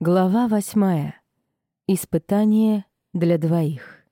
Глава 8. Испытание для двоих.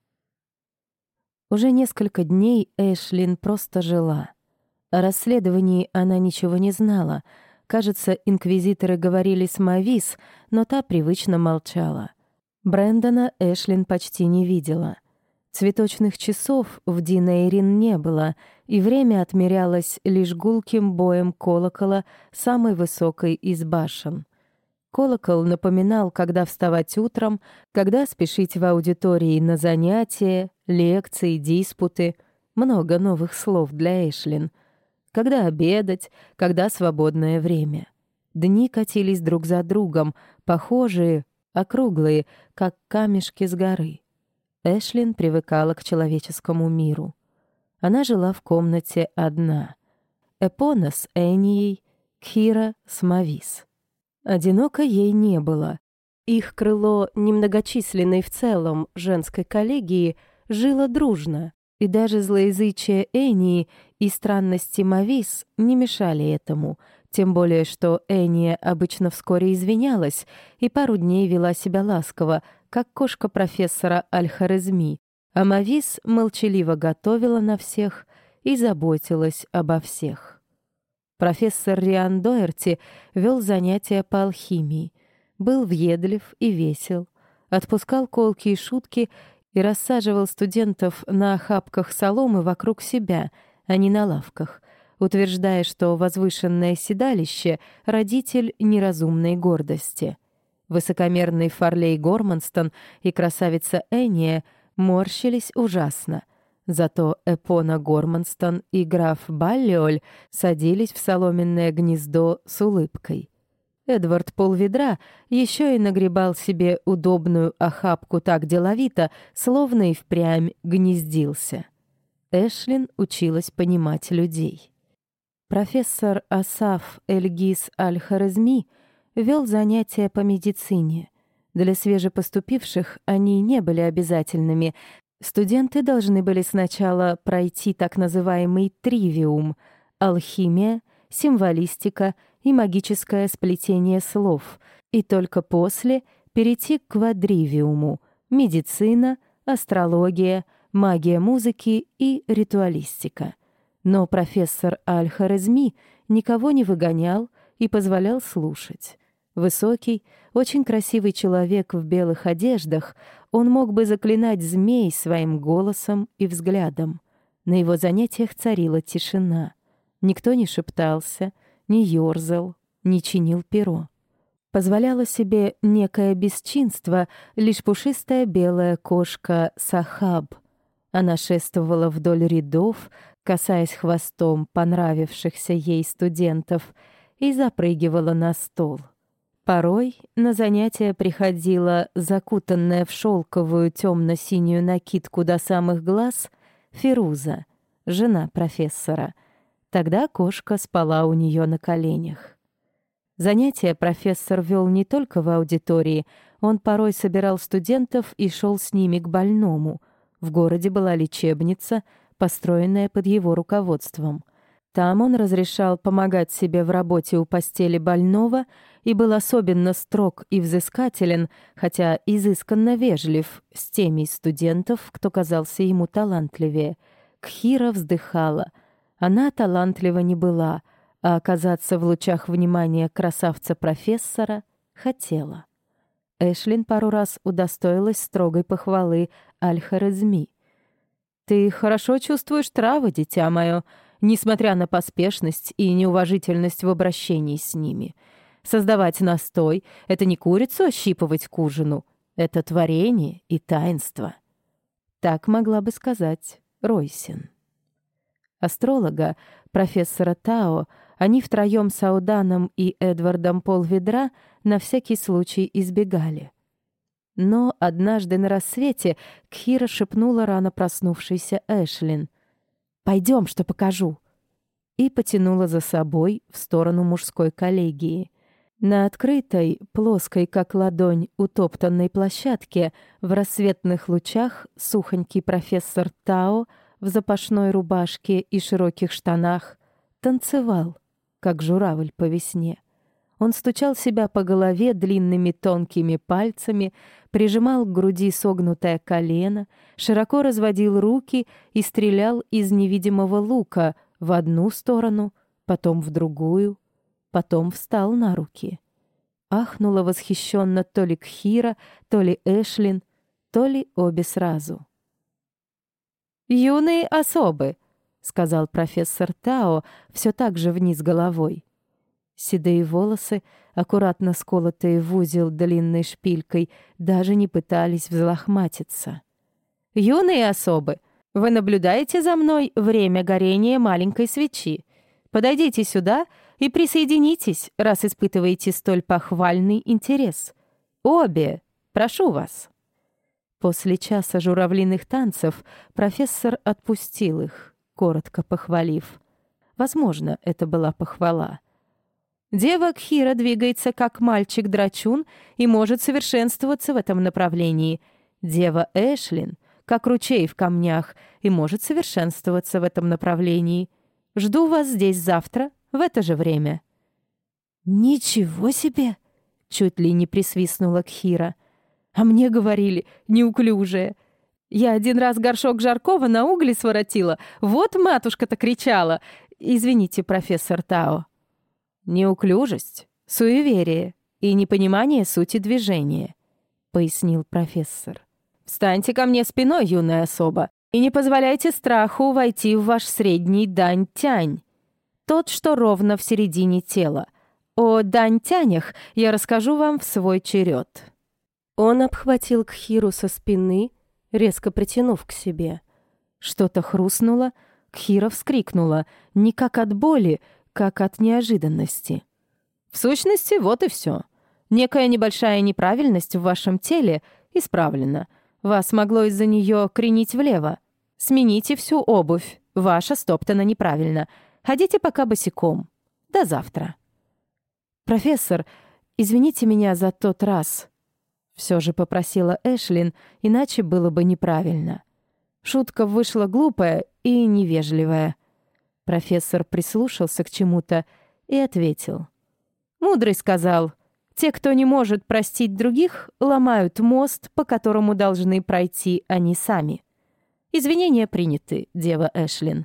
Уже несколько дней Эшлин просто жила. О расследовании она ничего не знала. Кажется, инквизиторы говорили с Мавис, но та привычно молчала. Брэндона Эшлин почти не видела. Цветочных часов в Динейрин не было, и время отмерялось лишь гулким боем колокола самой высокой из башен. Колокол напоминал, когда вставать утром, когда спешить в аудитории на занятия, лекции, диспуты. Много новых слов для Эшлин. Когда обедать, когда свободное время. Дни катились друг за другом, похожие, округлые, как камешки с горы. Эшлин привыкала к человеческому миру. Она жила в комнате одна. Эпона с Энией, Кхира с Мавис. Одиноко ей не было. Их крыло, немногочисленной в целом женской коллегии, жило дружно, и даже злоязычие Энии и странности Мавис не мешали этому, тем более что Эния обычно вскоре извинялась и пару дней вела себя ласково, как кошка профессора Аль-Хорезми, а Мавис молчаливо готовила на всех и заботилась обо всех. Профессор Риан Доерти вел занятия по алхимии, был въедлив и весел, отпускал колкие шутки и рассаживал студентов на охапках соломы вокруг себя, а не на лавках, утверждая, что возвышенное седалище — родитель неразумной гордости. Высокомерный Фарлей Горманстон и красавица Эния морщились ужасно. Зато Эпона Горманстон и граф Баллиоль садились в соломенное гнездо с улыбкой. Эдвард Полведра еще и нагребал себе удобную охапку так деловито, словно и впрямь гнездился. Эшлин училась понимать людей. Профессор Асаф Эльгис Аль-Хорезми вел занятия по медицине. Для свежепоступивших они не были обязательными. Студенты должны были сначала пройти так называемый тривиум — алхимия, символистика и магическое сплетение слов, и только после перейти к квадривиуму — медицина, астрология, магия музыки и ритуалистика. Но профессор Аль-Хорезми никого не выгонял и позволял слушать. Высокий, очень красивый человек в белых одеждах, он мог бы заклинать змей своим голосом и взглядом. На его занятиях царила тишина. Никто не шептался, не ёрзал, не чинил перо. Позволяла себе некое бесчинство лишь пушистая белая кошка Сахаб. Она шествовала вдоль рядов, касаясь хвостом понравившихся ей студентов, и запрыгивала на стол. Порой на занятия приходила закутанная в шелковую темно-синюю накидку до самых глаз Фируза, жена профессора. Тогда кошка спала у нее на коленях. Занятия профессор вел не только в аудитории, он порой собирал студентов и шел с ними к больному. В городе была лечебница, построенная под его руководством. Там он разрешал помогать себе в работе у постели больного и был особенно строг и взыскателен, хотя изысканно вежлив с теми из студентов, кто казался ему талантливее. Кхира вздыхала. Она талантлива не была, а оказаться в лучах внимания красавца-профессора хотела. Эшлин пару раз удостоилась строгой похвалы Аль-Хорезми. «Ты хорошо чувствуешь травы, дитя мое, несмотря на поспешность и неуважительность в обращении с ними. Создавать настой — это не курицу ощипывать к ужину, это творение и таинство». Так могла бы сказать Ройсин. Астролога, профессора Тао, они втроем с Ауданом и Эдвардом Полведра на всякий случай избегали. Но однажды на рассвете Кхира шепнула рано проснувшейся Эшлин: «Пойдем, что покажу», и потянула за собой в сторону мужской коллегии. На открытой, плоской как ладонь, утоптанной площадке в рассветных лучах сухонький профессор Тао в запашной рубашке и широких штанах танцевал, как журавль по весне. Он стучал себя по голове длинными тонкими пальцами, прижимал к груди согнутое колено, широко разводил руки и стрелял из невидимого лука в одну сторону, потом в другую, потом встал на руки. Ахнула восхищенно то ли Кхира, то ли Эшлин, то ли обе сразу. «Юные особы», — сказал профессор Тао, все так же вниз головой. Седые волосы, аккуратно сколотые в узел длинной шпилькой, даже не пытались взлохматиться. «Юные особы, вы наблюдаете за мной время горения маленькой свечи. Подойдите сюда и присоединитесь, раз испытываете столь похвальный интерес. Обе, прошу вас». После часа журавлиных танцев профессор отпустил их, коротко похвалив. Возможно, это была похвала. Дева Кхира двигается как мальчик-драчун и может совершенствоваться в этом направлении. Дева Эшлин как ручей в камнях и может совершенствоваться в этом направлении. Жду вас здесь завтра в это же время». «Ничего себе!» — чуть ли не присвистнула Кхира. «А мне говорили, неуклюжая. Я один раз горшок жаркого на угли своротила. Вот матушка-то кричала. Извините, профессор Тао». «Неуклюжесть, суеверие и непонимание сути движения», — пояснил профессор. «Встаньте ко мне спиной, юная особа, и не позволяйте страху войти в ваш средний дань-тянь, тот, что ровно в середине тела. О дань-тянях я расскажу вам в свой черед». Он обхватил Кхиру со спины, резко притянув к себе. Что-то хрустнуло, Кхира вскрикнула, не как от боли, как от неожиданности. «В сущности, вот и все. Некая небольшая неправильность в вашем теле исправлена. Вас могло из-за нее кренить влево. Смените всю обувь. Ваша стоптана неправильно. Ходите пока босиком. До завтра». «Профессор, извините меня за тот раз», — все же попросила Эшлин, иначе было бы неправильно. Шутка вышла глупая и невежливая. Профессор прислушался к чему-то и ответил. «Мудрый сказал, те, кто не может простить других, ломают мост, по которому должны пройти они сами. Извинения приняты, дева Эшлин».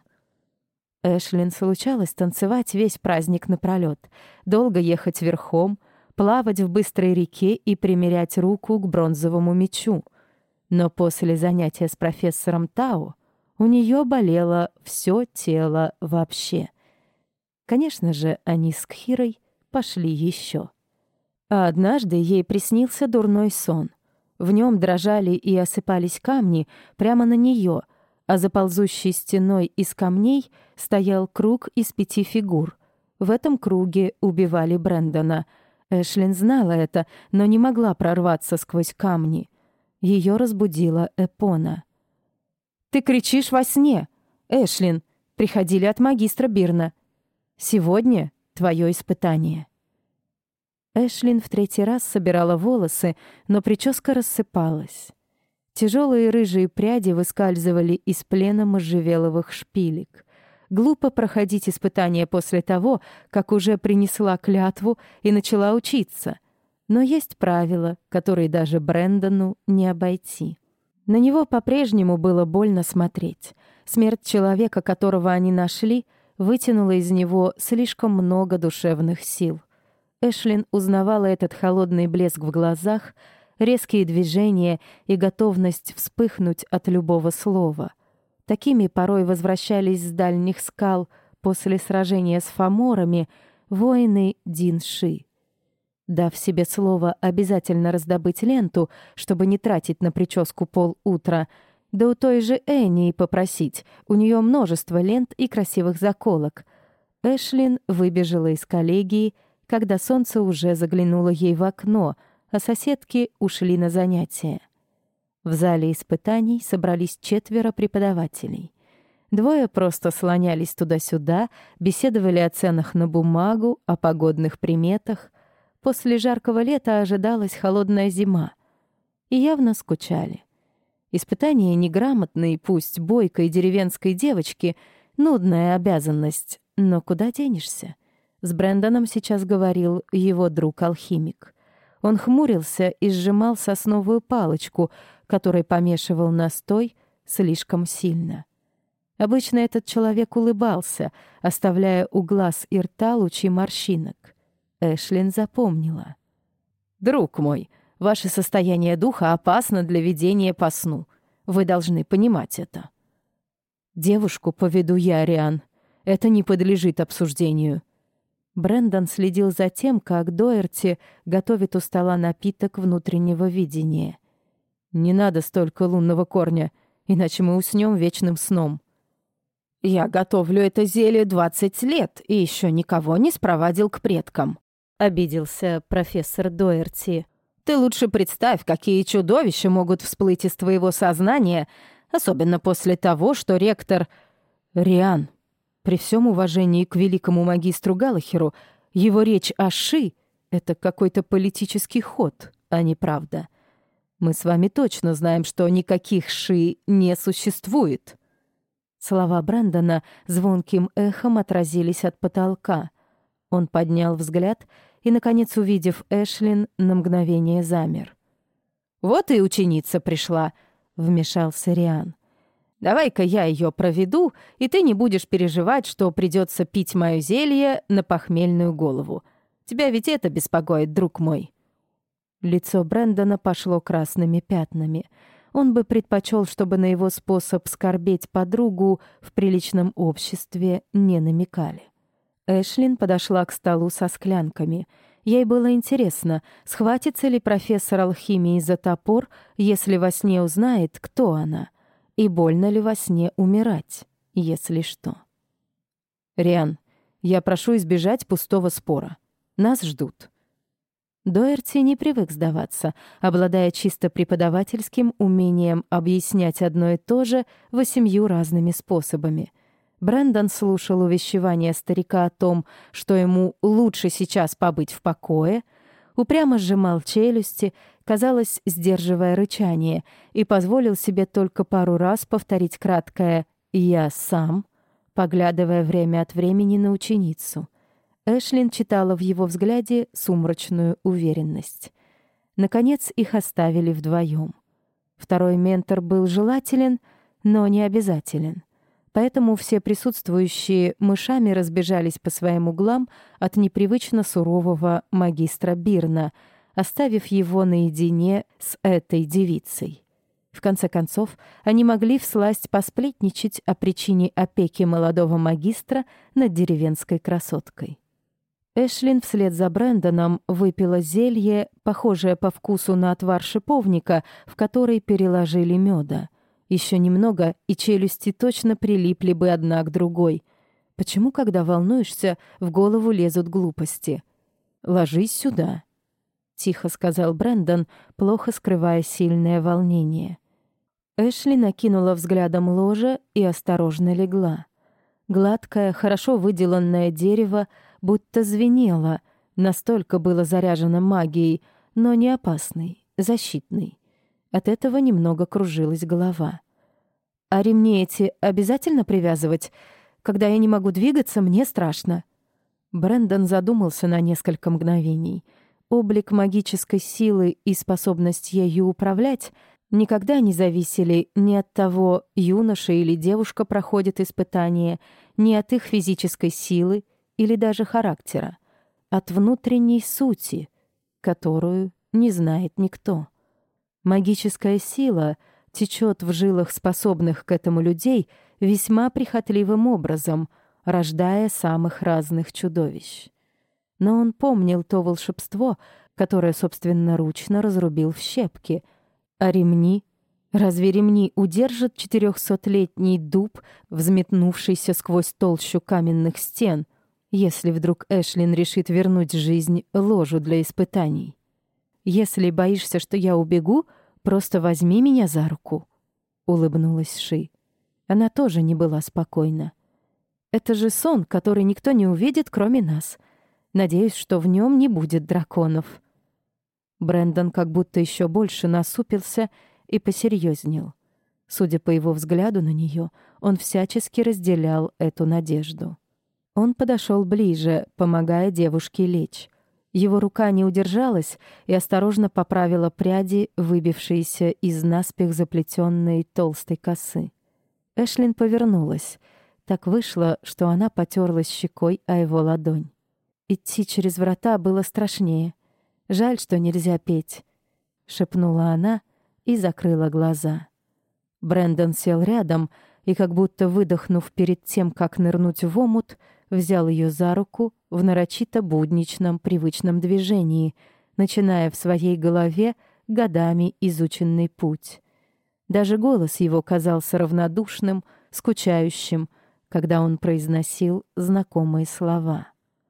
Эшлин случалось танцевать весь праздник напролёт, долго ехать верхом, плавать в быстрой реке и примерять руку к бронзовому мечу. Но после занятия с профессором Тао у нее болело все тело вообще. Конечно же, они с Кхирой пошли еще. А однажды ей приснился дурной сон. В нем дрожали и осыпались камни прямо на нее, а за ползущей стеной из камней стоял круг из 5 фигур. В этом круге убивали Брэндона. Эшлин знала это, но не могла прорваться сквозь камни. Ее разбудила Эпона. «Ты кричишь во сне! Эшлин, приходили от магистра Бирна. Сегодня твое испытание». Эшлин в 3-й раз собирала волосы, но прическа рассыпалась. Тяжелые рыжие пряди выскальзывали из плена можжевеловых шпилек. Глупо проходить испытание после того, как уже принесла клятву и начала учиться. Но есть правила, которые даже Брэндону не обойти. На него по-прежнему было больно смотреть. Смерть человека, которого они нашли, вытянула из него слишком много душевных сил. Эшлин узнавала этот холодный блеск в глазах, резкие движения и готовность вспыхнуть от любого слова. Такими порой возвращались с дальних скал после сражения с фаморами воины Дин-Ши. Дав себе слово обязательно раздобыть ленту, чтобы не тратить на прическу полутра, да у той же Энни попросить, у нее множество лент и красивых заколок, Эшлин выбежала из коллегии, когда солнце уже заглянуло ей в окно, а соседки ушли на занятия. В зале испытаний собрались 4 преподавателей. 2 просто слонялись туда-сюда, беседовали о ценах на бумагу, о погодных приметах. После жаркого лета ожидалась холодная зима. И явно скучали. Испытание неграмотной, пусть бойкой деревенской девочки — нудная обязанность, но куда денешься? С Брэндоном сейчас говорил его друг-алхимик. Он хмурился и сжимал сосновую палочку, которой помешивал настой слишком сильно. Обычно этот человек улыбался, оставляя у глаз и рта лучи морщинок. Эшлин запомнила. «Друг мой, ваше состояние духа опасно для ведения по сну. Вы должны понимать это». «Девушку поведу я, Риан. Это не подлежит обсуждению». Брэндон следил за тем, как Доерти готовит у стола напиток внутреннего видения. «Не надо столько лунного корня, иначе мы уснем вечным сном». «Я готовлю это зелье 20 лет и еще никого не спровадил к предкам», — обиделся профессор Доерти. «Ты лучше представь, какие чудовища могут всплыть из твоего сознания, особенно после того, что ректор...» «Риан, при всем уважении к великому магистру Галлахеру, его речь о Ши — это какой-то политический ход, а не правда. Мы с вами точно знаем, что никаких Ши не существует». Слова Брэндона звонким эхом отразились от потолка. Он поднял взгляд и, наконец, увидев Эшлин, на мгновение замер. «Вот и ученица пришла», — вмешался Риан. «Давай-ка я ее проведу, и ты не будешь переживать, что придется пить мое зелье на похмельную голову. Тебя ведь это беспокоит, друг мой». Лицо Брэндона пошло красными пятнами. Он бы предпочел, чтобы на его способ скорбеть подругу в приличном обществе не намекали. Эшлин подошла к столу со склянками. Ей было интересно, схватится ли профессор алхимии за топор, если во сне узнает, кто она, и больно ли во сне умирать, если что. «Риан, я прошу избежать пустого спора. Нас ждут». Доерти не привык сдаваться, обладая чисто преподавательским умением объяснять одно и то же 8 разными способами. Брэндон слушал увещевания старика о том, что ему лучше сейчас побыть в покое, упрямо сжимал челюсти, казалось, сдерживая рычание, и позволил себе только пару раз повторить краткое «я сам», поглядывая время от времени на ученицу. Эшлин читала в его взгляде сумрачную уверенность. Наконец их оставили вдвоем. Второй ментор был желателен, но не обязателен. Поэтому все присутствующие мышами разбежались по своим углам от непривычно сурового магистра Бирна, оставив его наедине с этой девицей. В конце концов, они могли всласть посплетничать о причине опеки молодого магистра над деревенской красоткой. Эшлин вслед за Брэндоном выпила зелье, похожее по вкусу на отвар шиповника, в который переложили меда. Еще немного, и челюсти точно прилипли бы одна к другой. Почему, когда волнуешься, в голову лезут глупости? «Ложись сюда», — тихо сказал Брэндон, плохо скрывая сильное волнение. Эшли накинула взглядом ложе и осторожно легла. Гладкое, хорошо выделанное дерево будто звенело, настолько было заряжено магией, но не опасной, защитной. От этого немного кружилась голова. «А ремни эти обязательно привязывать? Когда я не могу двигаться, мне страшно». Брэндон задумался на несколько мгновений. Облик магической силы и способность ею управлять никогда не зависели ни от того, юноша или девушка проходит испытание, ни от их физической силы или даже характера, от внутренней сути, которую не знает никто. Магическая сила течет в жилах способных к этому людей весьма прихотливым образом, рождая самых разных чудовищ. Но он помнил то волшебство, которое собственноручно разрубил в щепки. А ремни? Разве ремни удержат 400-летний дуб, взметнувшийся сквозь толщу каменных стен, если вдруг Эшлин решит вернуть жизнь ложу для испытаний? «Если боишься, что я убегу, просто возьми меня за руку», — улыбнулась Ши. Она тоже не была спокойна. «Это же сон, который никто не увидит, кроме нас. Надеюсь, что в нем не будет драконов». Брэндон как будто еще больше насупился и посерьезнел. Судя по его взгляду на нее, он всячески разделял эту надежду. Он подошел ближе, помогая девушке лечь. Его рука не удержалась и осторожно поправила пряди, выбившиеся из наспех заплетенной толстой косы. Эшлин повернулась. Так вышло, что она потерлась щекой о его ладонь. Идти через врата было страшнее. «Жаль, что нельзя петь», — шепнула она и закрыла глаза. Брэндон сел рядом и, как будто выдохнув перед тем, как нырнуть в омут, взял ее за руку в нарочито будничном привычном движении, начиная в своей голове годами изученный путь. Даже голос его казался равнодушным, скучающим, когда он произносил знакомые слова.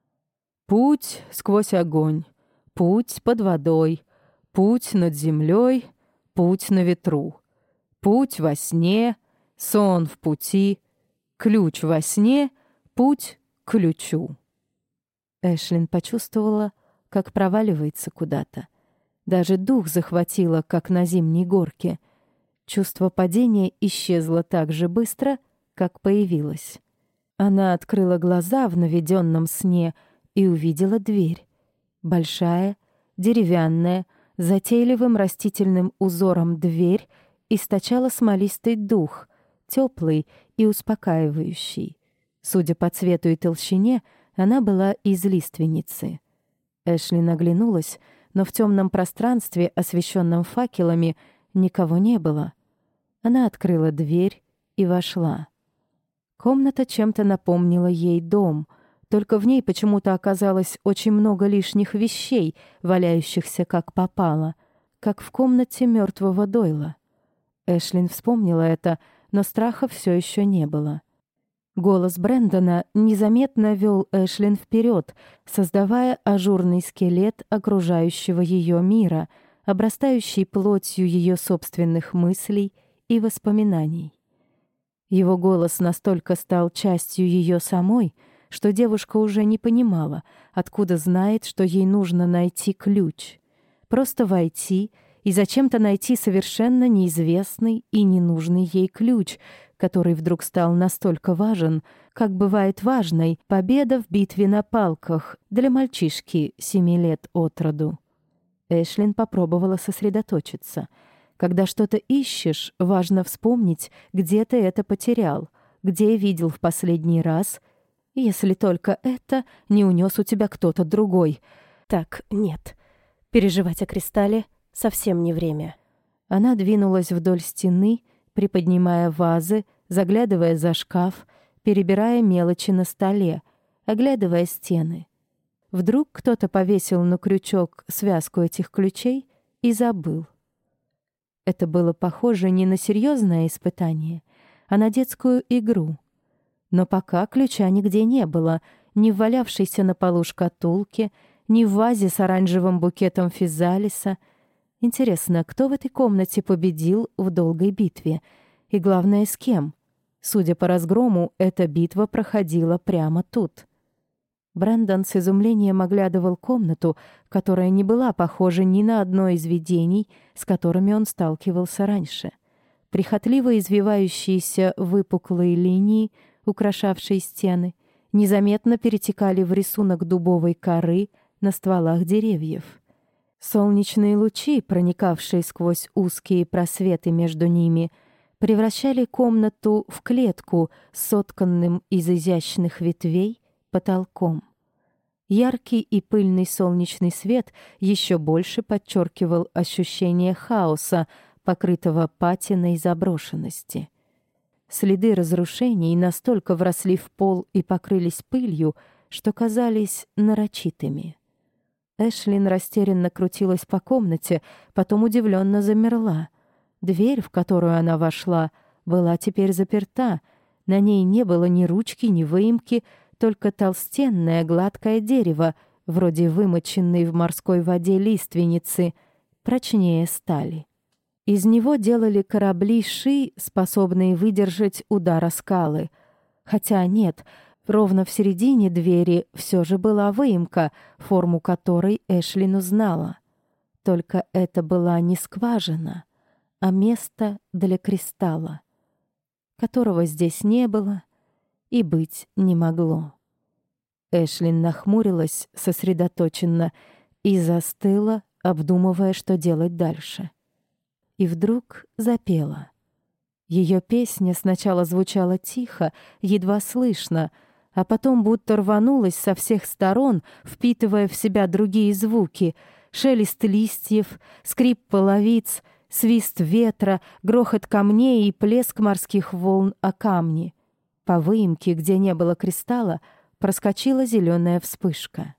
«Путь сквозь огонь, путь под водой, путь над землей, путь на ветру, путь во сне, сон в пути, ключ во сне, путь к ключу». Эшлин почувствовала, как проваливается куда-то. Даже дух захватило, как на зимней горке. Чувство падения исчезло так же быстро, как появилось. Она открыла глаза в наведенном сне и увидела дверь. Большая, деревянная, затейливым растительным узором дверь источала смолистый дух, теплый и успокаивающий. Судя по цвету и толщине, она была из лиственницы. Эшлин оглянулась, но в темном пространстве, освещенном факелами, никого не было. Она открыла дверь и вошла. Комната чем-то напомнила ей дом, только в ней почему-то оказалось очень много лишних вещей, валяющихся как попало, как в комнате мертвого Дойла. Эшлин вспомнила это, но страха все еще не было. Голос Брэндона незаметно вел Эшлин вперед, создавая ажурный скелет окружающего ее мира, обрастающий плотью ее собственных мыслей и воспоминаний. Его голос настолько стал частью ее самой, что девушка уже не понимала, откуда знает, что ей нужно найти ключ. Просто войти и зачем-то найти совершенно неизвестный и ненужный ей ключ, который вдруг стал настолько важен, как бывает важной победа в битве на палках для мальчишки 7 лет от роду. Эшлин попробовала сосредоточиться. Когда что-то ищешь, важно вспомнить, где ты это потерял, где видел в последний раз, если только это не унес у тебя кто-то другой. Так, нет. Переживать о кристалле совсем не время. Она двинулась вдоль стены, приподнимая вазы, заглядывая за шкаф, перебирая мелочи на столе, оглядывая стены. Вдруг кто-то повесил на крючок связку этих ключей и забыл. Это было похоже не на серьезное испытание, а на детскую игру. Но пока ключа нигде не было, ни в валявшейся на полу шкатулке, ни в вазе с оранжевым букетом физалиса. Интересно, кто в этой комнате победил в долгой битве? И главное, с кем? Судя по разгрому, эта битва проходила прямо тут. Брэндон с изумлением оглядывал комнату, которая не была похожа ни на одно из видений, с которыми он сталкивался раньше. Прихотливо извивающиеся выпуклые линии, украшавшие стены, незаметно перетекали в рисунок дубовой коры на стволах деревьев. Солнечные лучи, проникавшие сквозь узкие просветы между ними, превращали комнату в клетку с сотканным из изящных ветвей потолком. Яркий и пыльный солнечный свет еще больше подчеркивал ощущение хаоса, покрытого патиной заброшенности. Следы разрушений настолько вросли в пол и покрылись пылью, что казались нарочитыми. Эшлин растерянно крутилась по комнате, потом удивленно замерла. Дверь, в которую она вошла, была теперь заперта. На ней не было ни ручки, ни выемки, только толстенное гладкое дерево, вроде вымоченной в морской воде лиственницы, прочнее стали. Из него делали корабли Ши, способные выдержать удар скалы. Хотя нет, ровно в середине двери все же была выемка, форму которой Эшлин узнала. Только это была не скважина, а место для кристалла, которого здесь не было и быть не могло. Эшлин нахмурилась сосредоточенно и застыла, обдумывая, что делать дальше. И вдруг запела. Ее песня сначала звучала тихо, едва слышно, а потом будто рванулась со всех сторон, впитывая в себя другие звуки: шелест листьев, скрип половиц, свист ветра, грохот камней и плеск морских волн о камни. По выемке, где не было кристалла, проскочила зеленая вспышка.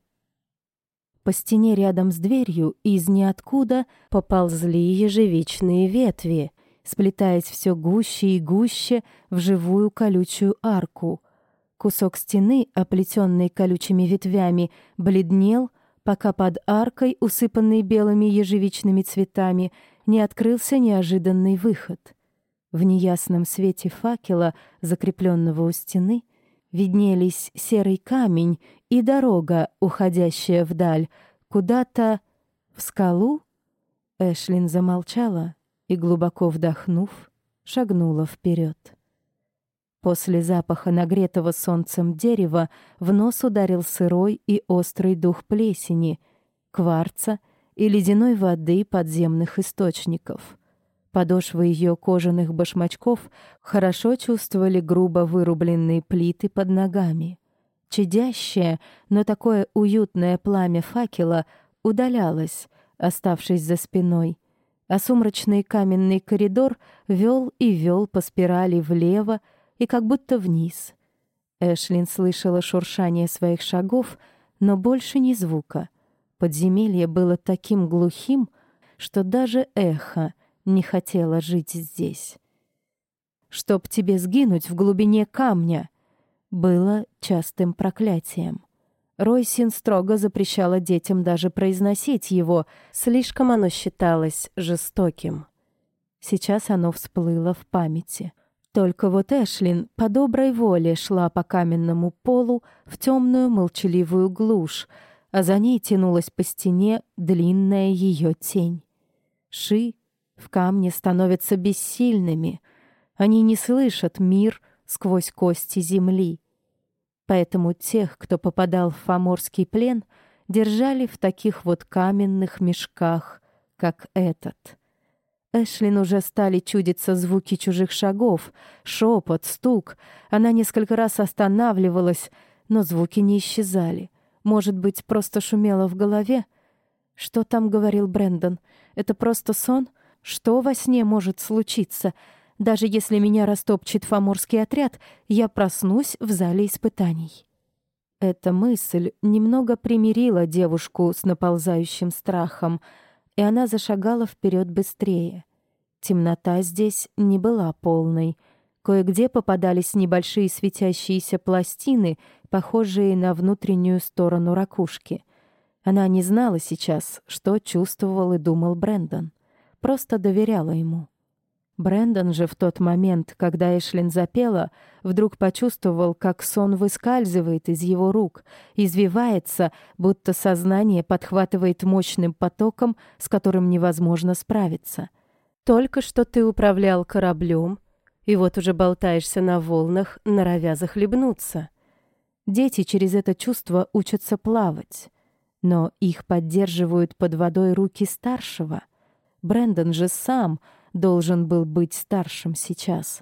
По стене рядом с дверью из ниоткуда поползли ежевичные ветви, сплетаясь все гуще и гуще в живую колючую арку. Кусок стены, оплетенный колючими ветвями, бледнел, пока под аркой, усыпанной белыми ежевичными цветами, не открылся неожиданный выход. В неясном свете факела, закрепленного у стены, виднелись серый камень и дорога, уходящая вдаль, куда-то в скалу. Эшлин замолчала и, глубоко вдохнув, шагнула вперед. После запаха нагретого солнцем дерева в нос ударил сырой и острый дух плесени, кварца и ледяной воды подземных источников. Подошвы ее кожаных башмачков хорошо чувствовали грубо вырубленные плиты под ногами. Чадящее, но такое уютное пламя факела удалялось, оставшись за спиной, а сумрачный каменный коридор вел и вел по спирали влево и как будто вниз. Эшлин слышала шуршание своих шагов, но больше ни звука. Подземелье было таким глухим, что даже эхо не хотела жить здесь. «Чтоб тебе сгинуть в глубине камня!» было частым проклятием. Ройсин строго запрещала детям даже произносить его, слишком оно считалось жестоким. Сейчас оно всплыло в памяти. Только вот Эшлин по доброй воле шла по каменному полу в темную молчаливую глушь, а за ней тянулась по стене длинная ее тень. Ши в камне становятся бессильными. Они не слышат мир сквозь кости земли. Поэтому тех, кто попадал в фаморский плен, держали в таких вот каменных мешках, как этот. Эшлин уже стали чудиться звуки чужих шагов, шепот, стук. Она несколько раз останавливалась, но звуки не исчезали. Может быть, просто шумело в голове? Что там говорил Брэндон? Это просто сон? Что во сне может случиться? Даже если меня растопчет фаморский отряд, я проснусь в зале испытаний. Эта мысль немного примирила девушку с наползающим страхом, и она зашагала вперед быстрее. Темнота здесь не была полной. Кое-где попадались небольшие светящиеся пластины, похожие на внутреннюю сторону ракушки. Она не знала сейчас, что чувствовал и думал Брэндон. Просто доверяла ему. Брэндон же в тот момент, когда Эшлин запела, вдруг почувствовал, как сон выскальзывает из его рук, извивается, будто сознание подхватывает мощным потоком, с которым невозможно справиться. Только что ты управлял кораблем, и вот уже болтаешься на волнах, норовя захлебнуться. Дети через это чувство учатся плавать, но их поддерживают под водой руки старшего. Брэндон же сам должен был быть старшим сейчас.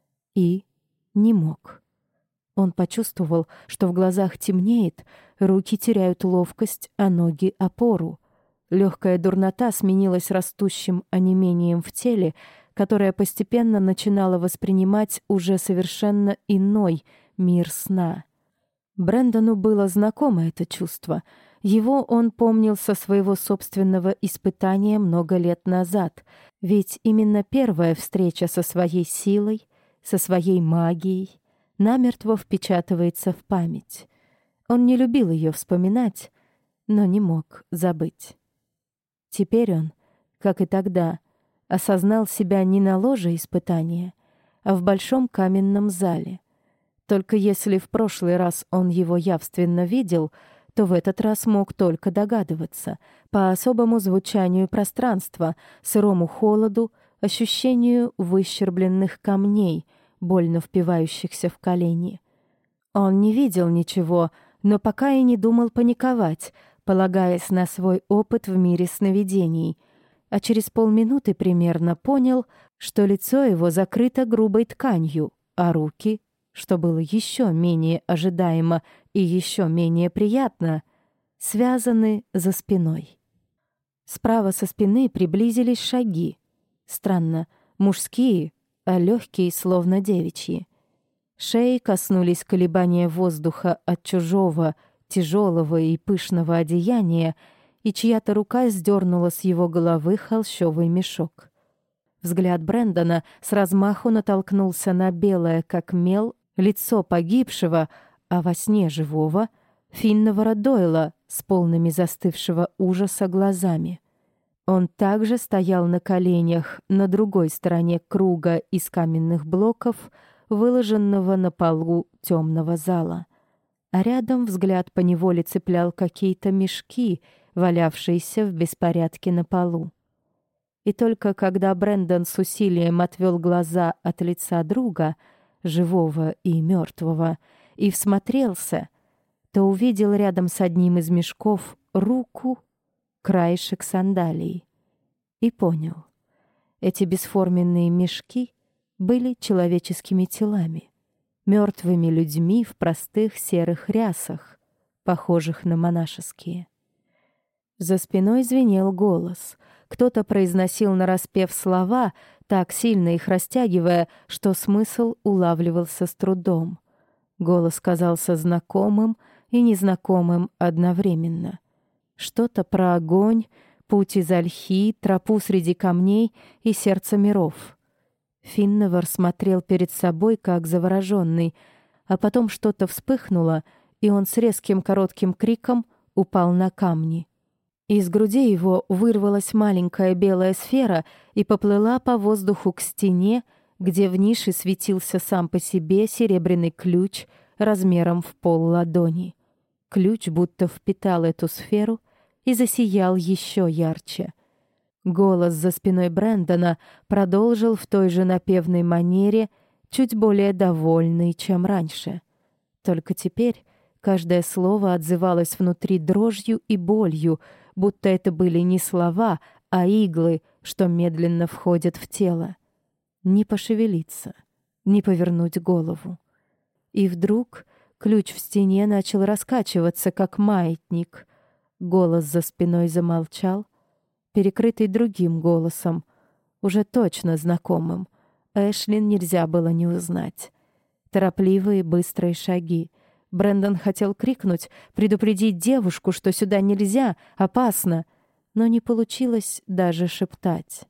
И не мог. Он почувствовал, что в глазах темнеет, руки теряют ловкость, а ноги — опору. Легкая дурнота сменилась растущим онемением в теле, которое постепенно начинало воспринимать уже совершенно иной мир сна. Брэндону было знакомо это чувство. Его он помнил со своего собственного испытания много лет назад, ведь именно первая встреча со своей силой, со своей магией, намертво впечатывается в память. Он не любил ее вспоминать, но не мог забыть. Теперь он, как и тогда, осознал себя не на ложе испытания, а в большом каменном зале. Только если в прошлый раз он его явственно видел, то в этот раз мог только догадываться по особому звучанию пространства, сырому холоду, ощущению выщербленных камней, больно впивающихся в колени. Он не видел ничего, но пока и не думал паниковать, полагаясь на свой опыт в мире сновидений, а через полминуты примерно понял, что лицо его закрыто грубой тканью, а руки, что было еще менее ожидаемо и еще менее приятно, связаны за спиной. Справа со спины приблизились шаги. Странно, мужские, а легкие, словно девичьи. Шеи коснулись колебания воздуха от чужого, тяжелого и пышного одеяния, и чья-то рука сдернула с его головы холщовый мешок. Взгляд Брэндона с размаху натолкнулся на белое, как мел, лицо погибшего, а во сне живого, Финновара Дойла с полными застывшего ужаса глазами. Он также стоял на коленях на другой стороне круга из каменных блоков, выложенного на полу темного зала. А рядом взгляд поневоле цеплял какие-то мешки, валявшиеся в беспорядке на полу. И только когда Брэндон с усилием отвел глаза от лица друга, живого и мертвого, и всмотрелся, то увидел рядом с одним из мешков руку, краешек сандалии, и понял. Эти бесформенные мешки были человеческими телами, мертвыми людьми в простых серых рясах, похожих на монашеские. За спиной звенел голос. Кто-то произносил нараспев слова, так сильно их растягивая, что смысл улавливался с трудом. Голос казался знакомым и незнакомым одновременно. Что-то про огонь, путь из ольхи, тропу среди камней и сердце миров. Финновар смотрел перед собой, как завороженный, а потом что-то вспыхнуло, и он с резким коротким криком упал на камни. Из груди его вырвалась маленькая белая сфера и поплыла по воздуху к стене, где в нише светился сам по себе серебряный ключ размером в полладони. Ключ будто впитал эту сферу и засиял еще ярче. Голос за спиной Брэндона продолжил в той же напевной манере, чуть более довольный, чем раньше. Только теперь каждое слово отзывалось внутри дрожью и болью, будто это были не слова, а иглы, что медленно входят в тело. Не пошевелиться, не повернуть голову. И вдруг ключ в стене начал раскачиваться, как маятник. Голос за спиной замолчал, перекрытый другим голосом, уже точно знакомым. Эшлин нельзя было не узнать. Торопливые быстрые шаги. Брэндон хотел крикнуть, предупредить девушку, что сюда нельзя, опасно, но не получилось даже шептать.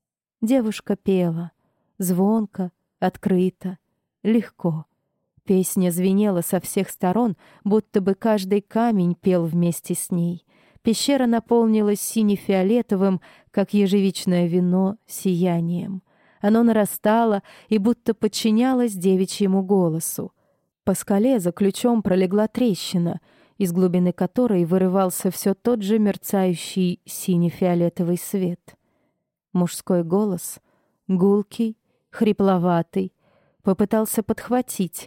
Девушка пела, звонко, открыто, легко. Песня звенела со всех сторон, будто бы каждый камень пел вместе с ней. Пещера наполнилась сине-фиолетовым, как ежевичное вино, сиянием. Оно нарастало и будто подчинялось девичьему голосу. По скале за ключом пролегла трещина, из глубины которой вырывался все тот же мерцающий сине-фиолетовый свет. Мужской голос, гулкий, хрипловатый, попытался подхватить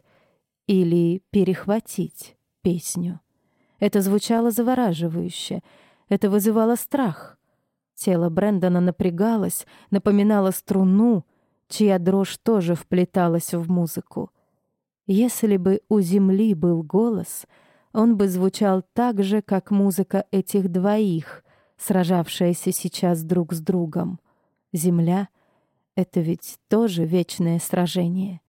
или перехватить песню. Это звучало завораживающе, это вызывало страх. Тело Брэндона напрягалось, напоминало струну, чья дрожь тоже вплеталась в музыку. Если бы у земли был голос, он бы звучал так же, как музыка этих двоих, сражавшаяся сейчас друг с другом. Земля — это ведь тоже вечное сражение.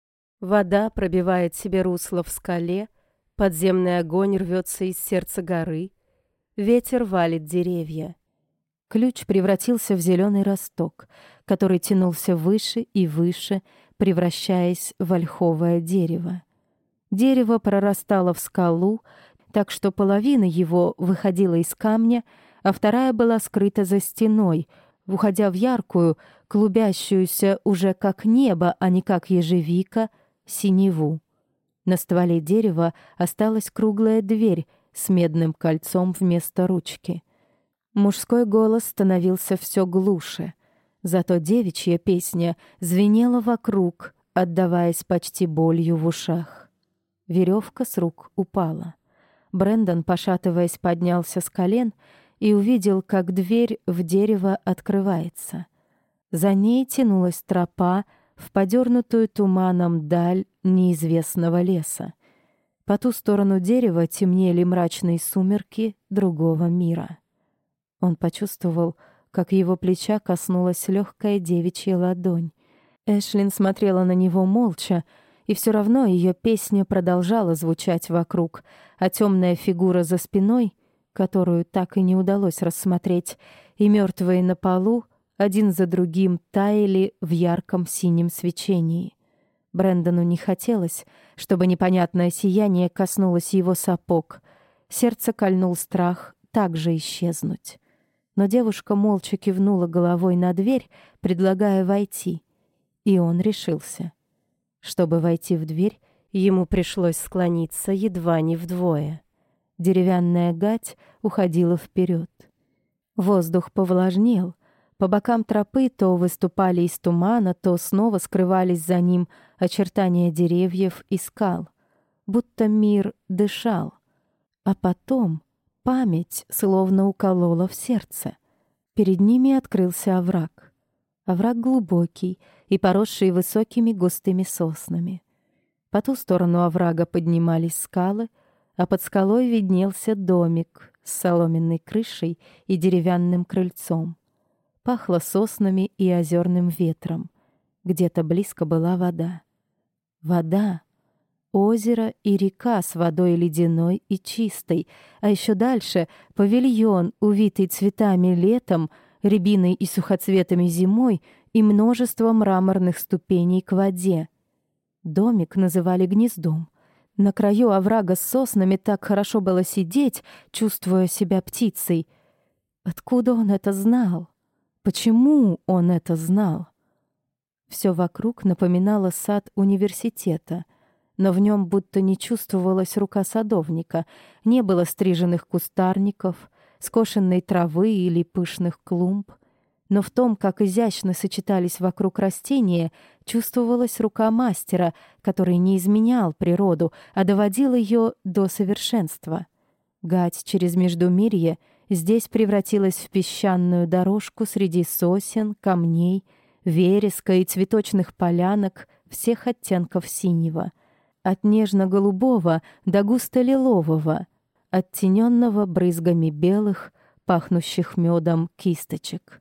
Вода пробивает себе русло в скале, подземный огонь рвется из сердца горы, ветер валит деревья. Ключ превратился в зеленый росток, который тянулся выше и выше, превращаясь в ольховое дерево. Дерево прорастало в скалу, так что половина его выходила из камня, а вторая была скрыта за стеной, уходя в яркую, клубящуюся уже как небо, а не как ежевика, синеву. На стволе дерева осталась круглая дверь с медным кольцом вместо ручки. Мужской голос становился все глуше, зато девичья песня звенела вокруг, отдаваясь почти болью в ушах. Веревка с рук упала. Брэндон, пошатываясь, поднялся с колен и увидел, как дверь в дерево открывается. За ней тянулась тропа в подернутую туманом даль неизвестного леса. По ту сторону дерева темнели мрачные сумерки другого мира. Он почувствовал, как его плеча коснулась легкая девичья ладонь. Эшлин смотрела на него молча, и все равно ее песня продолжала звучать вокруг, а темная фигура за спиной, которую так и не удалось рассмотреть, и мертвые на полу один за другим таяли в ярком синем свечении. Брэндону не хотелось, чтобы непонятное сияние коснулось его сапог. Сердце кольнул страх также исчезнуть. Но девушка молча кивнула головой на дверь, предлагая войти, и он решился. Чтобы войти в дверь, ему пришлось склониться едва не вдвое. Деревянная гать уходила вперед. Воздух повлажнел. По бокам тропы то выступали из тумана, то снова скрывались за ним очертания деревьев и скал. Будто мир дышал. А потом память словно уколола в сердце. Перед ними открылся овраг. Овраг глубокий и поросший высокими густыми соснами. По ту сторону оврага поднимались скалы, а под скалой виднелся домик с соломенной крышей и деревянным крыльцом. Пахло соснами и озерным ветром. Где-то близко была вода. Вода, озеро и река с водой ледяной и чистой, а еще дальше павильон, увитый цветами летом, рябиной и сухоцветами зимой и множество мраморных ступеней к воде. Домик называли гнездом. На краю оврага с соснами так хорошо было сидеть, чувствуя себя птицей. Откуда он это знал? Почему он это знал? Все вокруг напоминало сад университета, но в нем будто не чувствовалась рука садовника, не было стриженных кустарников, скошенной травы или пышных клумб. Но в том, как изящно сочетались вокруг растения, чувствовалась рука мастера, который не изменял природу, а доводил ее до совершенства. Гать через Междумирье здесь превратилась в песчаную дорожку среди сосен, камней, вереска и цветочных полянок всех оттенков синего, от нежно-голубого до густо-лилового, оттененного брызгами белых, пахнущих медом кисточек.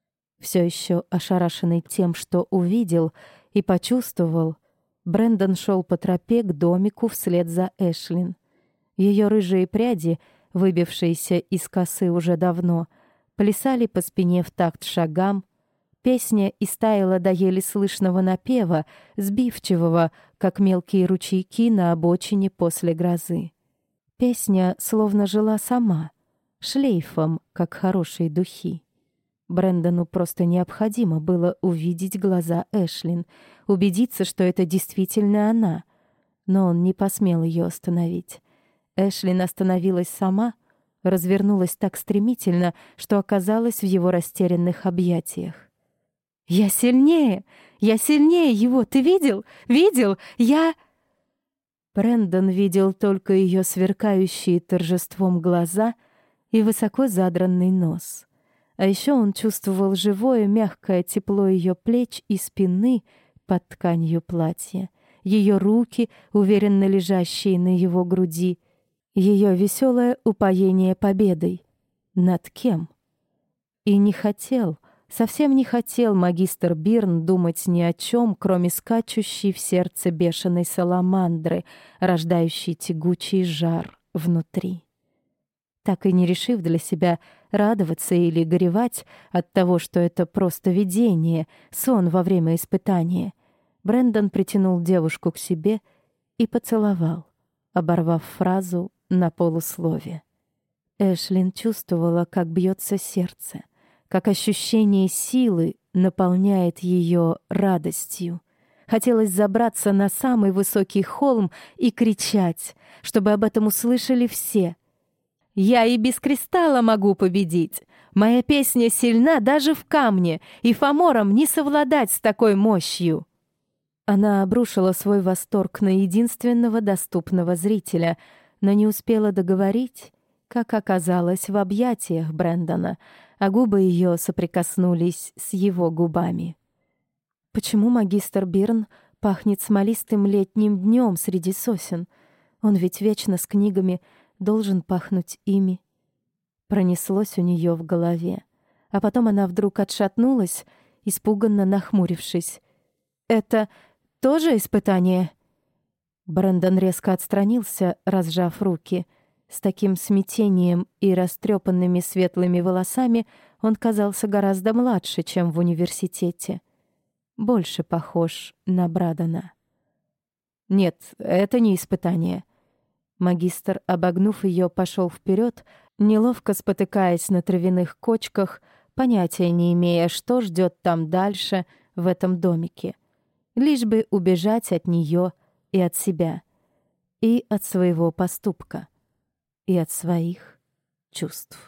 Все еще ошарашенный тем, что увидел и почувствовал, Брэндон шел по тропе к домику вслед за Эшлин. Ее рыжие пряди, выбившиеся из косы уже давно, плясали по спине в такт шагам. Песня истаяла до еле слышного напева, сбивчивого, как мелкие ручейки на обочине после грозы. Песня словно жила сама, шлейфом, как хорошие духи. Брэндону просто необходимо было увидеть глаза Эшлин, убедиться, что это действительно она. Но он не посмел ее остановить. Эшлин остановилась сама, развернулась так стремительно, что оказалась в его растерянных объятиях. «Я сильнее! Я сильнее его! Ты видел? Видел? Я...» Брэндон видел только ее сверкающие торжеством глаза и высоко задранный нос. А еще он чувствовал живое, мягкое тепло ее плеч и спины под тканью платья, ее руки, уверенно лежащие на его груди, ее веселое упоение победой. Над кем? И не хотел, совсем не хотел магистр Бирн думать ни о чем, кроме скачущей в сердце бешеной саламандры, рождающей тягучий жар внутри. Так и не решив для себя радоваться или горевать от того, что это просто видение, сон во время испытания, Брэндон притянул девушку к себе и поцеловал, оборвав фразу на полуслове. Эшлин чувствовала, как бьется сердце, как ощущение силы наполняет ее радостью. Хотелось забраться на самый высокий холм и кричать, чтобы об этом услышали все. «Я и без кристалла могу победить! Моя песня сильна даже в камне, и фаморам не совладать с такой мощью!» Она обрушила свой восторг на единственного доступного зрителя, но не успела договорить, как оказалась в объятиях Брэндона, а губы ее соприкоснулись с его губами. Почему магистр Бирн пахнет смолистым летним днем среди сосен? Он ведь вечно с книгами, должен пахнуть ими. Пронеслось у нее в голове, а потом она вдруг отшатнулась, испуганно нахмурившись. «Это тоже испытание?» Брэндон резко отстранился, разжав руки. С таким смятением и растрепанными светлыми волосами он казался гораздо младше, чем в университете. Больше похож на Брадона. «Нет, это не испытание». Магистр, обогнув ее, пошел вперед, неловко спотыкаясь на травяных кочках, понятия не имея, что ждет там дальше, в этом домике. Лишь бы убежать от нее и от себя, и от своего поступка, и от своих чувств.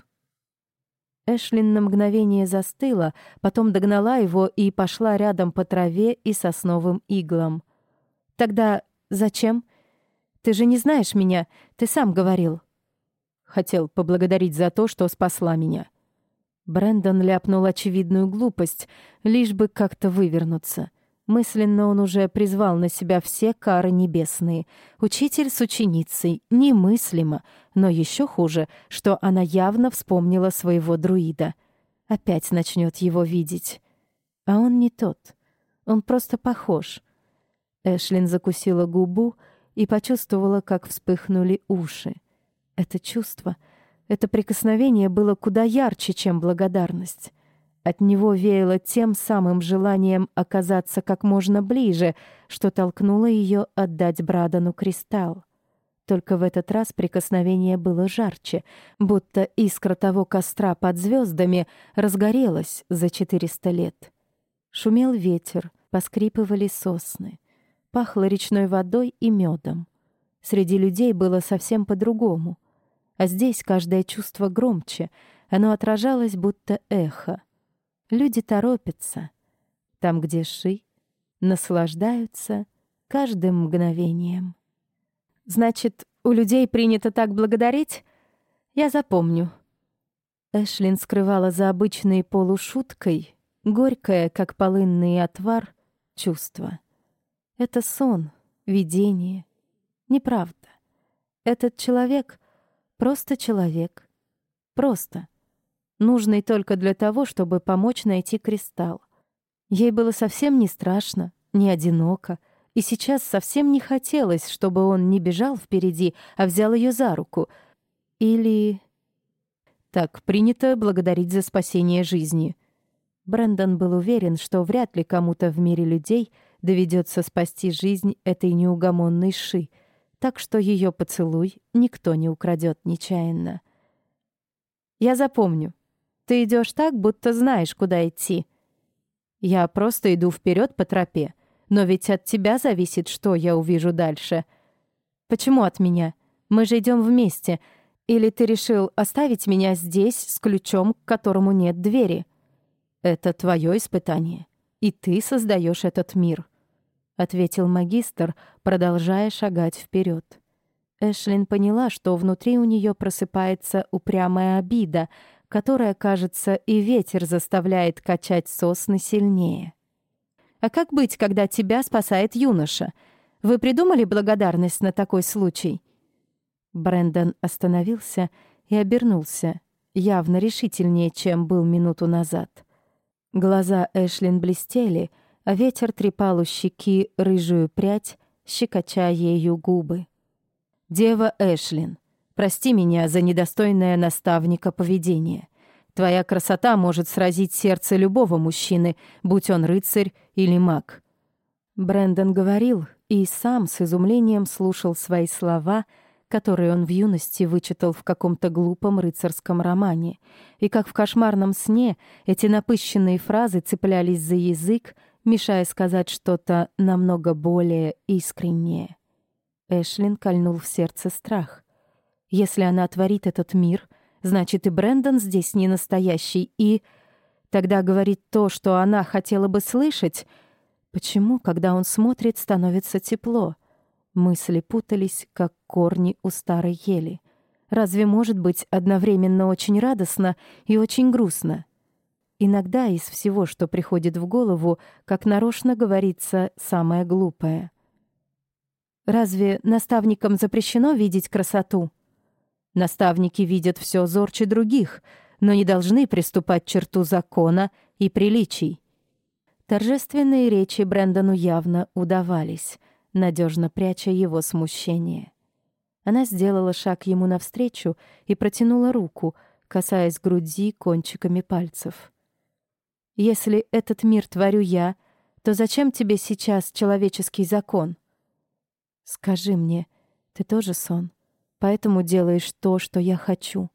Эшлин на мгновение застыла, потом догнала его и пошла рядом по траве и сосновым иглам. «Тогда зачем? Ты же не знаешь меня, ты сам говорил». «Хотел поблагодарить за то, что спасла меня». Брэндон ляпнул очевидную глупость, лишь бы как-то вывернуться. Мысленно он уже призвал на себя все кары небесные. Учитель с ученицей. Немыслимо. Но еще хуже, что она явно вспомнила своего друида. Опять начнет его видеть. А он не тот. Он просто похож. Эшлин закусила губу и почувствовала, как вспыхнули уши. Это чувство, это прикосновение было куда ярче, чем благодарность. От него веяло тем самым желанием оказаться как можно ближе, что толкнуло ее отдать Брадону кристалл. Только в этот раз прикосновение было жарче, будто искра того костра под звездами разгорелась за 400 лет. Шумел ветер, поскрипывали сосны. Пахло речной водой и медом. Среди людей было совсем по-другому. А здесь каждое чувство громче, оно отражалось будто эхо. Люди торопятся. Там, где Ши, наслаждаются каждым мгновением. «Значит, у людей принято так благодарить? Я запомню». Эшлин скрывала за обычной полушуткой горькое, как полынный отвар, чувство. Это сон, видение. Неправда. Этот человек — просто человек. Просто. Нужный только для того, чтобы помочь найти кристалл. Ей было совсем не страшно, не одиноко, и сейчас совсем не хотелось, чтобы он не бежал впереди, а взял ее за руку. Или... Так принято благодарить за спасение жизни. Брэндон был уверен, что вряд ли кому-то в мире людей доведется спасти жизнь этой неугомонной Ши, так что ее поцелуй никто не украдет нечаянно. «Я запомню. Ты идешь так, будто знаешь, куда идти. Я просто иду вперед по тропе, но ведь от тебя зависит, что я увижу дальше. Почему от меня? Мы же идем вместе. Или ты решил оставить меня здесь с ключом, к которому нет двери? Это твое испытание, и ты создаешь этот мир», — ответил магистр, продолжая шагать вперед. Эшлин поняла, что внутри у нее просыпается упрямая обида, которая, кажется, и ветер заставляет качать сосны сильнее. «А как быть, когда тебя спасает юноша? Вы придумали благодарность на такой случай?» Брэндон остановился и обернулся, явно решительнее, чем был минуту назад. Глаза Эшлин блестели, а ветер трепал у щеки рыжую прядь, щекоча ею губы. «Дева Эшлин, прости меня за недостойное наставника поведение. Твоя красота может сразить сердце любого мужчины, будь он рыцарь или маг». Брэндон говорил и сам с изумлением слушал свои слова, которые он в юности вычитал в каком-то глупом рыцарском романе, и как в кошмарном сне эти напыщенные фразы цеплялись за язык, мешая сказать что-то намного более искреннее. Эшлин кольнул в сердце страх. Если она творит этот мир, значит и Брэндон здесь не настоящий, и... Тогда говорит то, что она хотела бы слышать. Почему, когда он смотрит, становится тепло? Мысли путались, как корни у старой ели. Разве может быть одновременно очень радостно и очень грустно? Иногда из всего, что приходит в голову, как нарочно говорится, самое глупое. Разве наставникам запрещено видеть красоту? Наставники видят все зорче других, но не должны приступать черту закона и приличий. Торжественные речи Брэндону явно удавались, надежно пряча его смущение. Она сделала шаг ему навстречу и протянула руку, касаясь груди кончиками пальцев. «Если этот мир творю я, то зачем тебе сейчас человеческий закон? Скажи мне, ты тоже сон, поэтому делаешь то, что я хочу».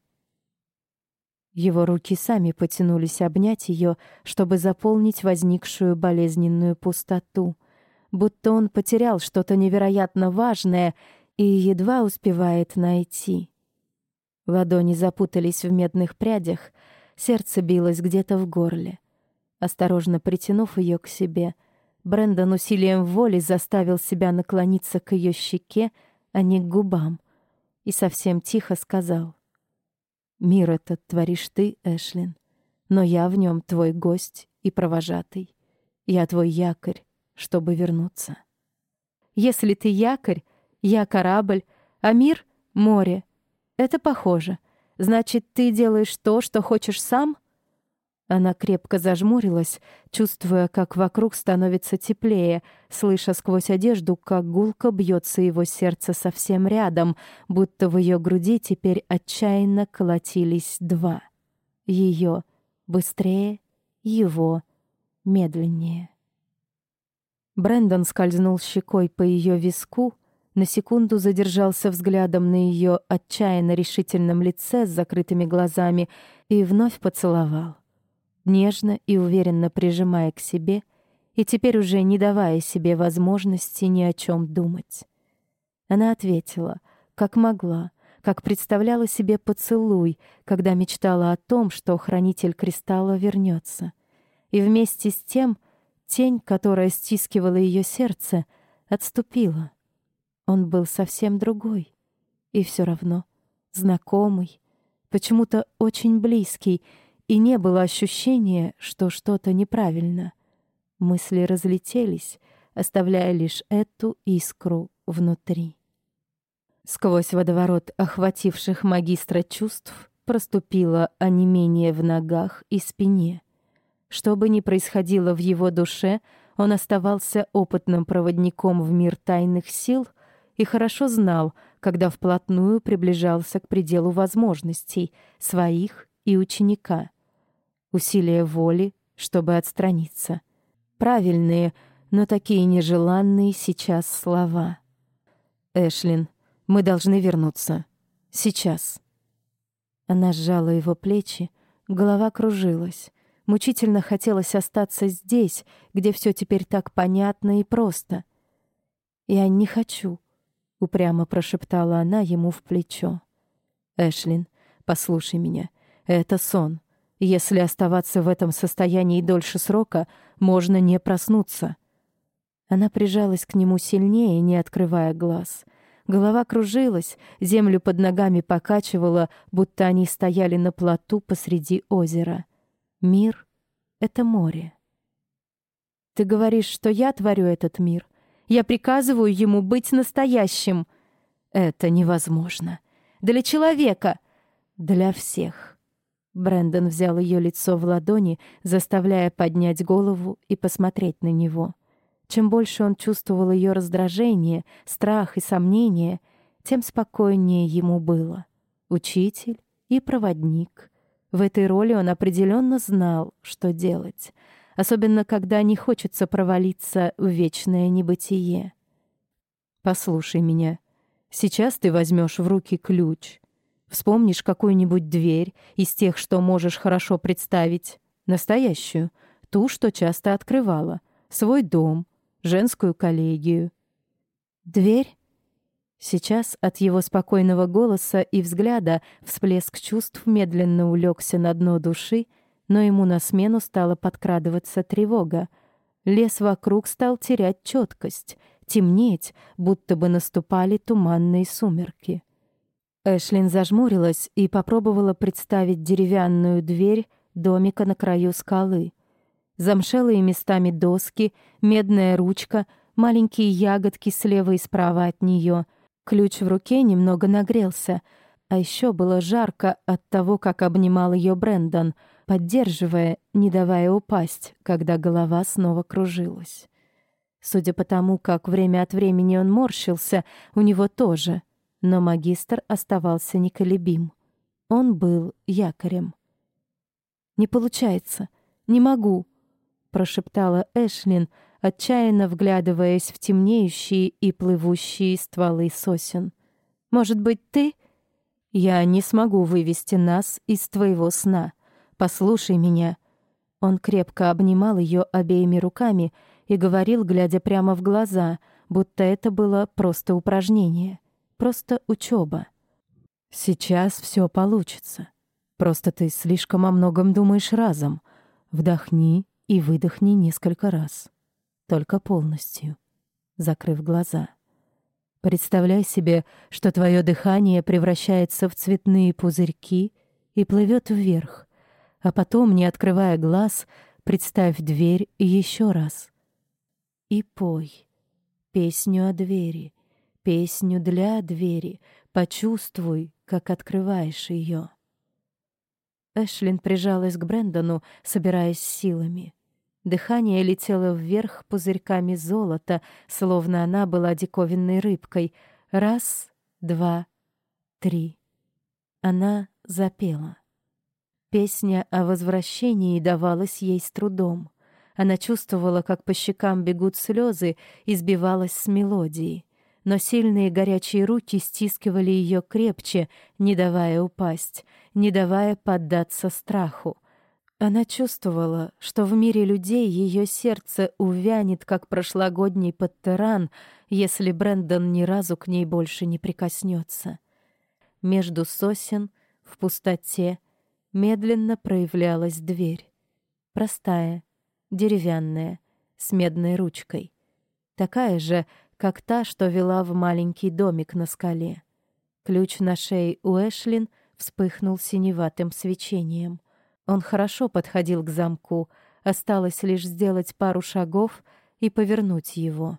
Его руки сами потянулись обнять ее, чтобы заполнить возникшую болезненную пустоту, будто он потерял что-то невероятно важное и едва успевает найти. Ладони запутались в медных прядях, сердце билось где-то в горле. Осторожно притянув ее к себе, Брэндон усилием воли заставил себя наклониться к ее щеке, а не к губам, и совсем тихо сказал: «Мир этот творишь ты, Эшлин, но я в нем твой гость и провожатый. Я твой якорь, чтобы вернуться». «Если ты якорь, я корабль, а мир — море. Это похоже. Значит, ты делаешь то, что хочешь сам?» Она крепко зажмурилась, чувствуя, как вокруг становится теплее, слыша сквозь одежду, как гулко бьется его сердце совсем рядом, будто в ее груди теперь отчаянно колотились два. Ее быстрее, его медленнее. Брэндон скользнул щекой по ее виску, на секунду задержался взглядом на ее отчаянно решительном лице с закрытыми глазами и вновь поцеловал, нежно и уверенно прижимая к себе и теперь уже не давая себе возможности ни о чем думать. Она ответила, как могла, как представляла себе поцелуй, когда мечтала о том, что хранитель кристалла вернется. И вместе с тем тень, которая стискивала ее сердце, отступила. Он был совсем другой, и все равно знакомый, почему-то очень близкий, и не было ощущения, что что-то неправильно. Мысли разлетелись, оставляя лишь эту искру внутри. Сквозь водоворот охвативших магистра чувств проступило онемение в ногах и спине. Что бы ни происходило в его душе, он оставался опытным проводником в мир тайных сил и хорошо знал, когда вплотную приближался к пределу возможностей своих и ученика. Усилия воли, чтобы отстраниться. Правильные, но такие нежеланные сейчас слова. «Эшлин, мы должны вернуться. Сейчас». Она сжала его плечи, голова кружилась. Мучительно хотелось остаться здесь, где все теперь так понятно и просто. «Я не хочу», — упрямо прошептала она ему в плечо. «Эшлин, послушай меня. Это сон. Если оставаться в этом состоянии дольше срока, можно не проснуться». Она прижалась к нему сильнее, не открывая глаз. Голова кружилась, землю под ногами покачивала, будто они стояли на плоту посреди озера. Мир — это море. «Ты говоришь, что я творю этот мир? Я приказываю ему быть настоящим?» «Это невозможно. Для человека. Для всех». Брэндон взял ее лицо в ладони, заставляя поднять голову и посмотреть на него. Чем больше он чувствовал ее раздражение, страх и сомнение, тем спокойнее ему было. Учитель и проводник. В этой роли он определенно знал, что делать, особенно когда не хочется провалиться в вечное небытие. «Послушай меня. Сейчас ты возьмешь в руки ключ. Вспомнишь какую-нибудь дверь из тех, что можешь хорошо представить. Настоящую, ту, что часто открывала. Свой дом, женскую коллегию». «Дверь?» Сейчас от его спокойного голоса и взгляда всплеск чувств медленно улегся на дно души, но ему на смену стала подкрадываться тревога. Лес вокруг стал терять четкость, темнеть, будто бы наступали туманные сумерки. Эшлин зажмурилась и попробовала представить деревянную дверь домика на краю скалы. Замшелые местами доски, медная ручка, маленькие ягодки слева и справа от нее. Ключ в руке немного нагрелся, а еще было жарко от того, как обнимал ее Брэндон, поддерживая, не давая упасть, когда голова снова кружилась. Судя по тому, как время от времени он морщился, у него тоже, но магистр оставался неколебим. Он был якорем. «Не получается, не могу», — прошептала Эшлин, отчаянно вглядываясь в темнеющие и плывущие стволы сосен. «Может быть, ты?» «Я не смогу вывести нас из твоего сна. Послушай меня». Он крепко обнимал ее обеими руками и говорил, глядя прямо в глаза, будто это было просто упражнение, просто учеба. «Сейчас все получится. Просто ты слишком о многом думаешь разом. Вдохни и выдохни несколько раз. Только полностью, закрыв глаза. Представляй себе, что твое дыхание превращается в цветные пузырьки и плывет вверх, а потом, не открывая глаз, представь дверь еще раз. И пой песню о двери, песню для двери, почувствуй, как открываешь ее. Эшлин прижалась к Брэндону, собираясь силами. Дыхание летело вверх пузырьками золота, словно она была диковинной рыбкой. Раз, два, три. Она запела. Песня о возвращении давалась ей с трудом. Она чувствовала, как по щекам бегут слезы, и сбивалась с мелодии. Но сильные горячие руки стискивали ее крепче, не давая упасть, не давая поддаться страху. Она чувствовала, что в мире людей ее сердце увянет, как прошлогодний подтеран, если Брэндон ни разу к ней больше не прикоснется. Между сосен, в пустоте, медленно проявлялась дверь. Простая, деревянная, с медной ручкой. Такая же, как та, что вела в маленький домик на скале. Ключ на шее у Эшлин вспыхнул синеватым свечением. Он хорошо подходил к замку, осталось лишь сделать пару шагов и повернуть его.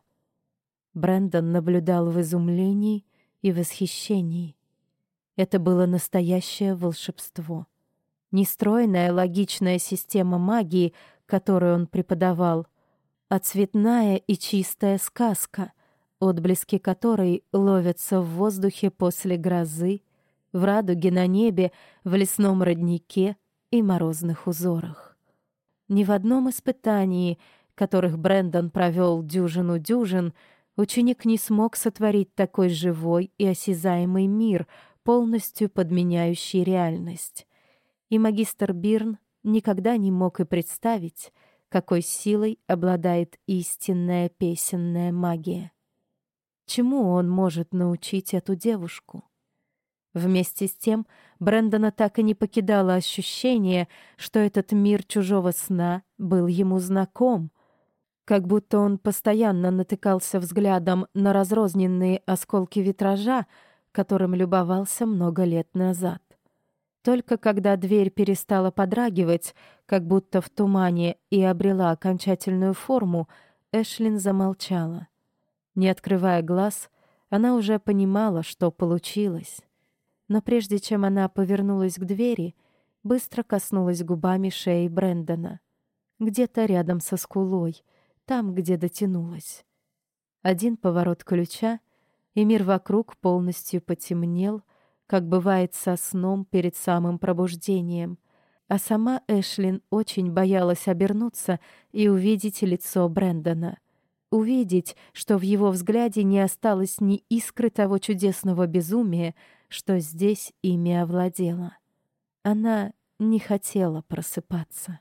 Брэндон наблюдал в изумлении и восхищении. Это было настоящее волшебство. Не стройная логичная система магии, которую он преподавал, а цветная и чистая сказка, отблески которой ловятся в воздухе после грозы, в радуге на небе, в лесном роднике и морозных узорах. Ни в одном испытании, которых Брэндон провел дюжину дюжин, ученик не смог сотворить такой живой и осязаемый мир, полностью подменяющий реальность. И магистр Бирн никогда не мог и представить, какой силой обладает истинная песенная магия. Чему он может научить эту девушку? Вместе с тем Брэндона так и не покидало ощущение, что этот мир чужого сна был ему знаком, как будто он постоянно натыкался взглядом на разрозненные осколки витража, которым любовался много лет назад. Только когда дверь перестала подрагивать, как будто в тумане, и обрела окончательную форму, Эшлин замолчала. Не открывая глаз, она уже понимала, что получилось. Но прежде чем она повернулась к двери, быстро коснулась губами шеи Брэндона. Где-то рядом со скулой, там, где дотянулась. Один поворот ключа, и мир вокруг полностью потемнел, как бывает со сном перед самым пробуждением. А сама Эшлин очень боялась обернуться и увидеть лицо Брэндона. Увидеть, что в его взгляде не осталось ни искры того чудесного безумия, что здесь ими овладело. Она не хотела просыпаться.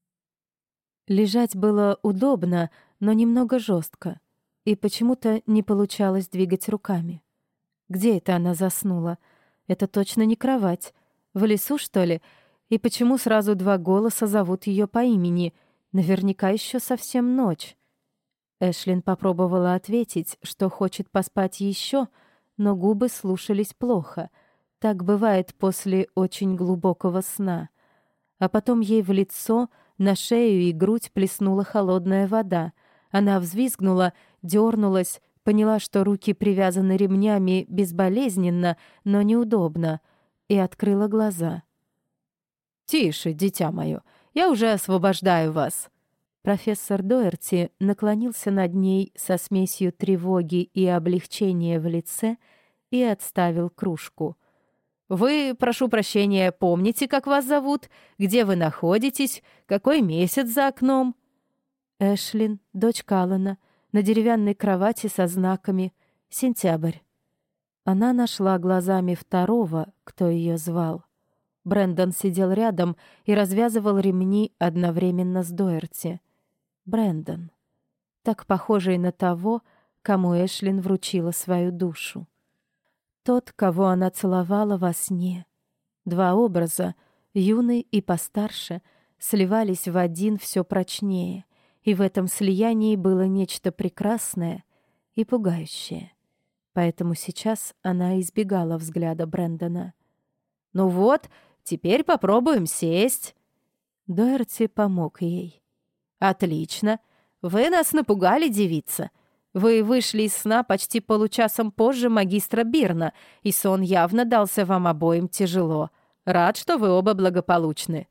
Лежать было удобно, но немного жестко, и почему-то не получалось двигать руками. Где это она заснула? Это точно не кровать. В лесу, что ли? И почему сразу два голоса зовут ее по имени? Наверняка еще совсем ночь. Эшлин попробовала ответить, что хочет поспать еще, но губы слушались плохо. Так бывает после очень глубокого сна. А потом ей в лицо, на шею и грудь плеснула холодная вода. Она взвизгнула, дернулась, поняла, что руки привязаны ремнями безболезненно, но неудобно, и открыла глаза. «Тише, дитя мое, я уже освобождаю вас». Профессор Доерти наклонился над ней со смесью тревоги и облегчения в лице и отставил кружку. «Вы, прошу прощения, помните, как вас зовут? Где вы находитесь? Какой месяц за окном?» «Эшлин, дочь Каллана, на деревянной кровати со знаками. Сентябрь». Она нашла глазами второго, кто ее звал. Брэндон сидел рядом и развязывал ремни одновременно с Доерти. Брэндон, так похожий на того, кому Эшлин вручила свою душу. Тот, кого она целовала во сне. Два образа, юный и постарше, сливались в один все прочнее, и в этом слиянии было нечто прекрасное и пугающее. Поэтому сейчас она избегала взгляда Брэндона. «Ну вот, теперь попробуем сесть». Доерти помог ей. «Отлично. Вы нас напугали, девица. Вы вышли из сна почти получасом позже магистра Бирна, и сон явно дался вам обоим тяжело. Рад, что вы оба благополучны».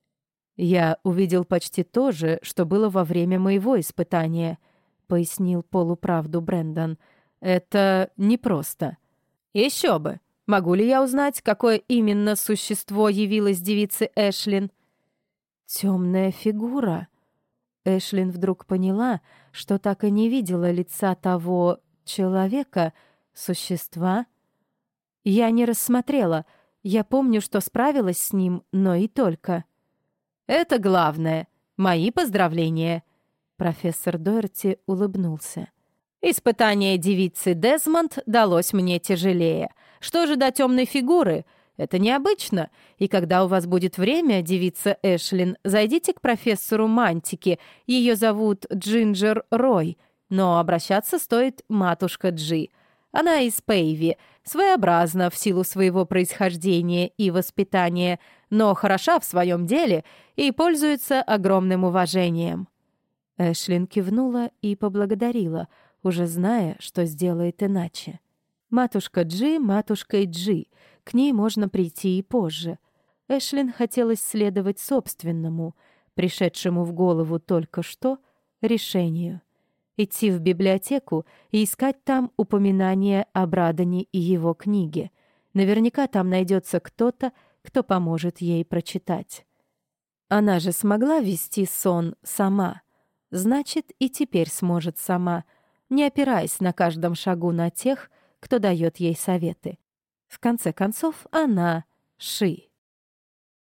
«Я увидел почти то же, что было во время моего испытания», — пояснил полуправду Брэндон. «Это непросто». «Еще бы. Могу ли я узнать, какое именно существо явилось девице Эшлин?» «Темная фигура». Эшлин вдруг поняла, что так и не видела лица того человека, существа. «Я не рассмотрела. Я помню, что справилась с ним, но и только». «Это главное. Мои поздравления». Профессор Доерти улыбнулся. «Испытание девицы Дезмонд далось мне тяжелее. Что же до темной фигуры? Это необычно. И когда у вас будет время, девица Эшлин, зайдите к профессору Мантики. Ее зовут Джинджер Рой, но обращаться стоит матушка Джи. Она из Пейви, своеобразна в силу своего происхождения и воспитания, но хороша в своем деле и пользуется огромным уважением». Эшлин кивнула и поблагодарила, уже зная, что сделает иначе. Матушка Джи матушкой Джи, к ней можно прийти и позже. Эшлин хотелось следовать собственному, пришедшему в голову только что, решению. Идти в библиотеку и искать там упоминания о Брадоне и его книге. Наверняка там найдется кто-то, кто поможет ей прочитать. Она же смогла вести сон сама. Значит, и теперь сможет сама, не опираясь на каждом шагу на тех, кто дает ей советы. В конце концов, она Ши.